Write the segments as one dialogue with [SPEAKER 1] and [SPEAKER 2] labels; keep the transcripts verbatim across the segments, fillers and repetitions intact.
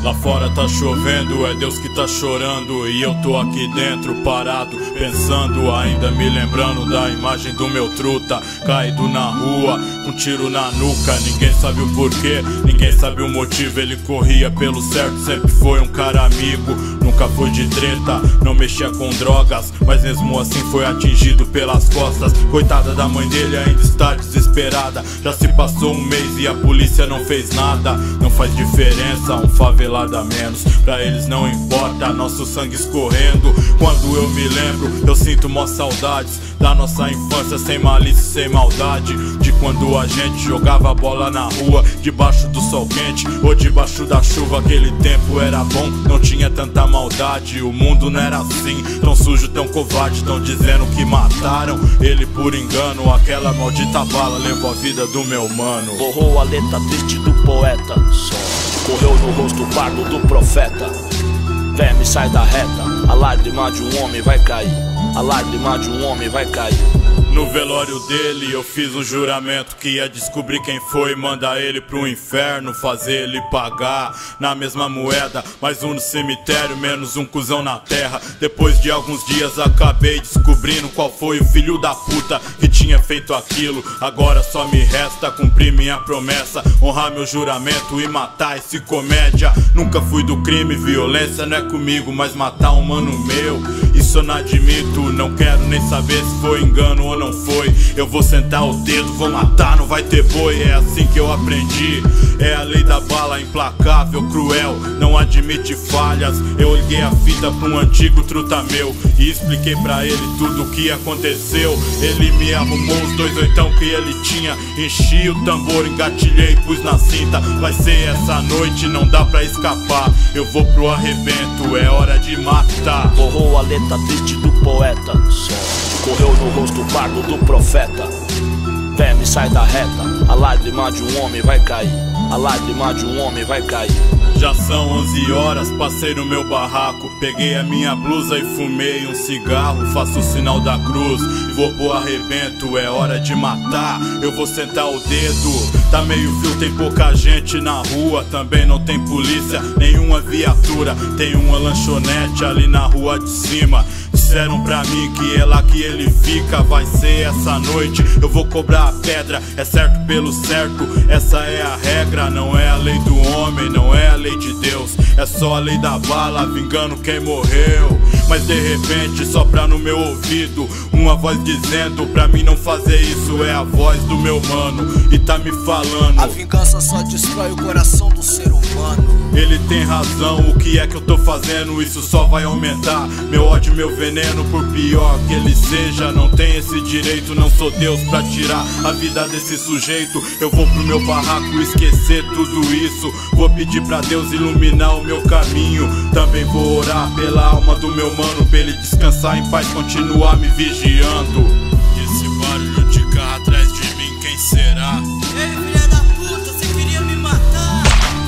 [SPEAKER 1] Lá fora tá chovendo, é Deus que tá chorando. E eu tô aqui dentro parado, pensando, ainda me lembrando da imagem do meu truta caído na rua, com tiro na nuca. Ninguém sabe o porquê, ninguém sabe o motivo. Ele corria pelo certo, sempre foi um cara amigo. Nunca foi de treta, não mexia com drogas, mas mesmo assim foi atingido pelas costas. Coitada da mãe dele, ainda está desesperada. Já se passou um mês e a polícia não fez nada. Não faz diferença, um favelado a menos, pra eles não importa, nosso sangue escorrendo. Quando eu me lembro, eu sinto mó saudades da nossa infância, sem malícia, sem maldade. De quando a gente jogava bola na rua, debaixo do sol quente ou debaixo da chuva. Aquele tempo era bom, não tinha tanta maldade. O mundo não era assim, tão sujo, tão covarde. Tão dizendo que mataram ele por engano. Aquela maldita bala levou a vida do meu mano.
[SPEAKER 2] Borrou a letra triste do poeta, correu no rosto pardo do profeta. Verme, sai da reta, a lágrima de um homem vai cair. A lágrima de um homem vai cair.
[SPEAKER 1] No velório dele eu fiz um juramento que ia descobrir quem foi, mandar ele pro inferno, fazer ele pagar na mesma moeda. Mais um no cemitério, menos um cuzão na terra. Depois de alguns dias acabei descobrindo qual foi o filho da puta que tinha feito aquilo. Agora só me resta cumprir minha promessa, honrar meu juramento e matar esse comédia. Nunca fui do crime, violência não é comigo, mas matar um mano meu, isso eu não admito. Não quero nem saber se foi engano ou não foi. Eu vou sentar o dedo, vou matar, não vai ter boi. É assim que eu aprendi, é a lei da bala, implacável, cruel, não admite falhas. Eu liguei a fita pra um antigo truta meu e expliquei pra ele tudo o que aconteceu. Ele me arrumou os dois oitão que ele tinha, enchi o tambor, engatilhei, pus na cinta. Vai ser essa noite, não dá pra escapar. Eu vou pro arrebento, é hora de matar.
[SPEAKER 2] Borrou a letra triste do poeta, correu no rosto pardo do profeta. Verme, sai da reta, a lágrima de um homem vai cair. A lágrima de um homem vai cair.
[SPEAKER 1] Já são onze horas, passei no meu barraco, peguei a minha blusa e fumei um cigarro. Faço o sinal da cruz e vou pro arrebento, é hora de matar. Eu vou sentar o dedo. Tá meio frio, tem pouca gente na rua, também não tem polícia, nenhuma viatura. Tem uma lanchonete ali na rua de cima. Disseram pra mim que é lá que ele fica. Vai ser essa noite, eu vou cobrar a pedra. É certo pelo certo, essa é a regra. Não é a lei do homem, não é a lei de Deus. É só a lei da bala, vingando quem morreu. Mas de repente, sopra no meu ouvido uma voz dizendo pra mim não fazer isso. É a voz do meu mano e tá me falando:
[SPEAKER 3] a vingança só destrói o coração do ser humano.
[SPEAKER 1] Ele tem razão, o que é que eu tô fazendo? Isso só vai aumentar meu ódio, meu veneno. Por pior que ele seja, não tem esse direito. Não sou Deus pra tirar a vida desse sujeito. Eu vou pro meu barraco esquecer tudo isso. Vou pedir pra Deus iluminar o meu caminho. Também vou orar pela alma do meu mano, pra ele descansar em paz, continuar me vigiando. E esse barulho de carro atrás de mim, quem será?
[SPEAKER 3] Ei, filha da puta, você queria me matar?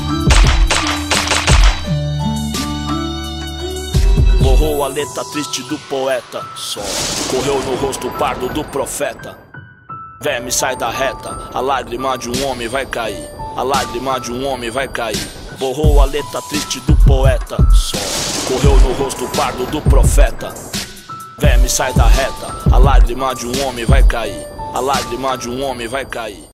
[SPEAKER 2] Borrou a letra triste do poeta, correu no rosto pardo do profeta. Verme, sai da reta, a lágrima de um homem vai cair. A lágrima de um homem vai cair. Borrou a letra triste do poeta, correu no rosto pardo do profeta. Verme, sai da reta, a lágrima de um homem vai cair. A lágrima de um homem vai cair.